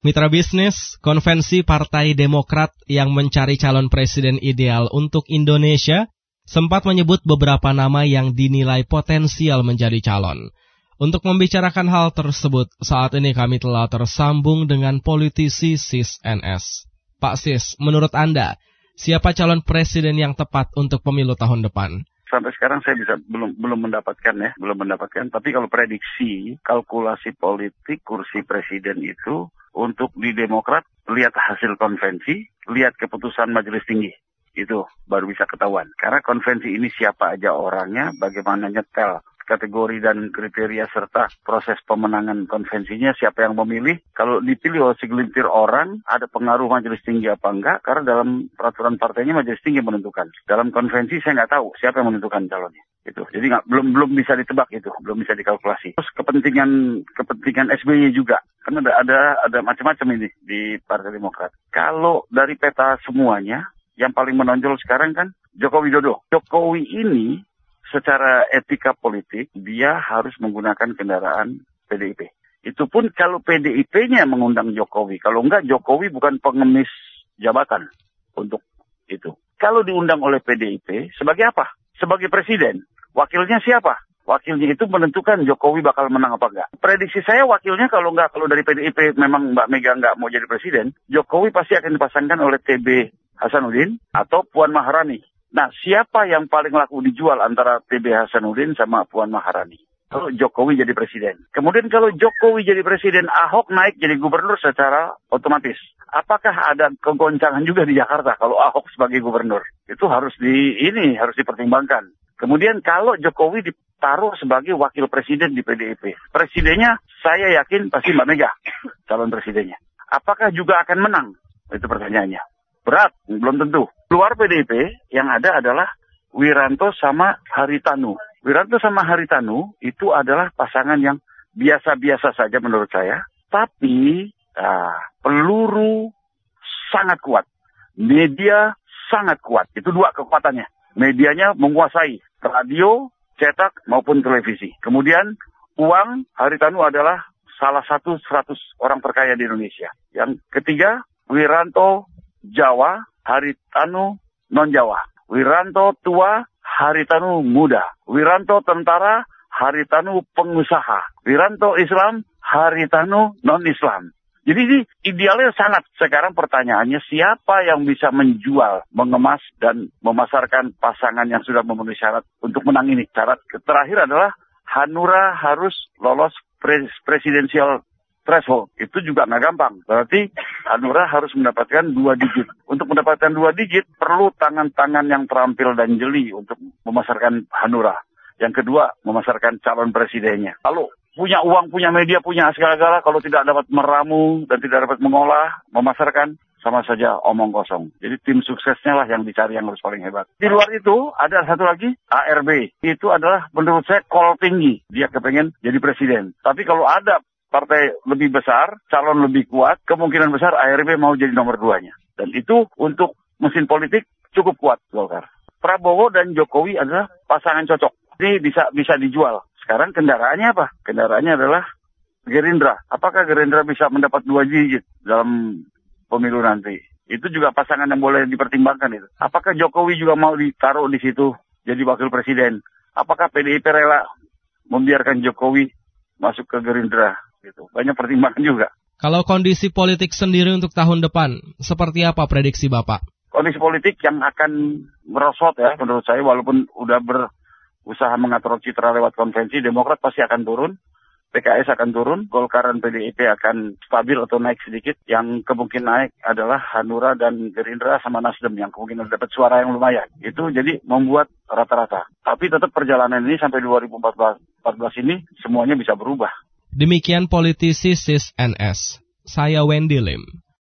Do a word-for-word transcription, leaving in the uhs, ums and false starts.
Mitra bisnis, konvensi Partai Demokrat yang mencari calon presiden ideal untuk Indonesia sempat menyebut beberapa nama yang dinilai potensial menjadi calon. Untuk membicarakan hal tersebut, saat ini kami telah tersambung dengan politisi Sis N S. Pak Sis, menurut Anda, siapa calon presiden yang tepat untuk pemilu tahun depan? Sampai sekarang saya bisa belum belum mendapatkan ya, belum mendapatkan. Tapi kalau prediksi, kalkulasi politik kursi presiden itu untuk di Demokrat, lihat hasil konvensi, lihat keputusan Majelis Tinggi. Itu baru bisa ketahuan. Karena konvensi ini siapa aja orangnya, bagaimana nyetel kategori dan kriteria serta proses pemenangan konvensinya, siapa yang memilih. Kalau dipilih oleh segelintir orang, ada pengaruh Majelis Tinggi apa enggak, karena dalam peraturan partainya Majelis Tinggi menentukan. Dalam konvensi saya nggak tahu siapa yang menentukan calonnya. Itu. Jadi nggak, belum belum bisa ditebak itu, belum bisa dikalkulasi. Terus kepentingan kepentingan S B Y juga, karena ada ada, ada macam-macam ini di Partai Demokrat. Kalau dari peta semuanya, yang paling menonjol sekarang kan Joko Widodo. Jokowi ini secara etika politik, dia harus menggunakan kendaraan P D I P. Itu pun kalau P D I P-nya mengundang Jokowi. Kalau enggak, Jokowi bukan pengemis jabatan untuk itu. Kalau diundang oleh P D I P, sebagai apa? Sebagai presiden. Wakilnya siapa? Wakilnya itu menentukan Jokowi bakal menang apa enggak. Prediksi saya wakilnya kalau enggak, kalau dari P D I P memang Mbak Mega enggak mau jadi presiden, Jokowi pasti akan dipasangkan oleh T B Hasanuddin atau Puan Maharani. Nah, siapa yang paling laku dijual antara T B Hasanuddin sama Puan Maharani? Kalau Jokowi jadi presiden. Kemudian kalau Jokowi jadi presiden, Ahok naik jadi gubernur secara otomatis. Apakah ada kegoncangan juga di Jakarta kalau Ahok sebagai gubernur? Itu harus di ini harus dipertimbangkan. Kemudian kalau Jokowi ditaruh sebagai wakil presiden di P D I P, presidennya saya yakin pasti Mbak Mega, calon presidennya. Apakah juga akan menang? Itu pertanyaannya. Berat, belum tentu. Luar P D I P yang ada adalah Wiranto sama Haritanu. Wiranto sama Haritanu itu adalah pasangan yang biasa-biasa saja menurut saya. Tapi ah, peluru sangat kuat. Media sangat kuat. Itu dua kekuatannya. Medianya menguasai radio, cetak maupun televisi. Kemudian uang, Haritanu adalah salah satu seratus orang terkaya di Indonesia. Yang ketiga, Wiranto Jawa, Haritanu non-Jawa. Wiranto tua, Haritanu muda. Wiranto tentara, Haritanu pengusaha. Wiranto Islam, Haritanu non-Islam. Jadi ini idealnya sangat. Sekarang pertanyaannya siapa yang bisa menjual, mengemas, dan memasarkan pasangan yang sudah memenuhi syarat untuk menang ini. Syarat terakhir adalah Hanura harus lolos pres- presidensial threshold. Itu juga nggak gampang. Berarti Hanura harus mendapatkan dua digit. Untuk mendapatkan dua digit, perlu tangan-tangan yang terampil dan jeli untuk memasarkan Hanura. Yang kedua, memasarkan calon presidennya. Lalu, punya uang, punya media, punya segala-gala, kalau tidak dapat meramu dan tidak dapat mengolah, memasarkan, sama saja omong kosong. Jadi tim suksesnya lah yang dicari yang harus paling hebat. Di luar itu, ada satu lagi, A R B. Itu adalah menurut saya call tinggi. Dia kepengen jadi presiden. Tapi kalau ada partai lebih besar, calon lebih kuat, kemungkinan besar A R B mau jadi nomor duanya. Dan itu untuk mesin politik cukup kuat Golkar. Prabowo dan Jokowi adalah pasangan cocok. Ini bisa bisa dijual. Sekarang kendaraannya apa? Kendaraannya adalah Gerindra. Apakah Gerindra bisa mendapat dua digit dalam pemilu nanti? Itu juga pasangan yang boleh dipertimbangkan itu. Apakah Jokowi juga mau ditaruh di situ jadi wakil presiden? Apakah P D I P rela membiarkan Jokowi masuk ke Gerindra? Gitu. Banyak pertimbangan juga. Kalau kondisi politik sendiri untuk tahun depan, seperti apa prediksi Bapak? Kondisi politik yang akan merosot ya menurut saya, walaupun udah berusaha mengatur citra lewat konvensi, Demokrat pasti akan turun, P K S akan turun, Golkar dan P D I P akan stabil atau naik sedikit. Yang kemungkinan naik adalah Hanura dan Gerindra sama Nasdem yang kemungkinan dapat suara yang lumayan. Itu jadi membuat rata-rata. Tapi tetap perjalanan ini sampai dua ribu empat belas ini semuanya bisa berubah. Demikian politisi Sis N S. Saya Wendy Lim.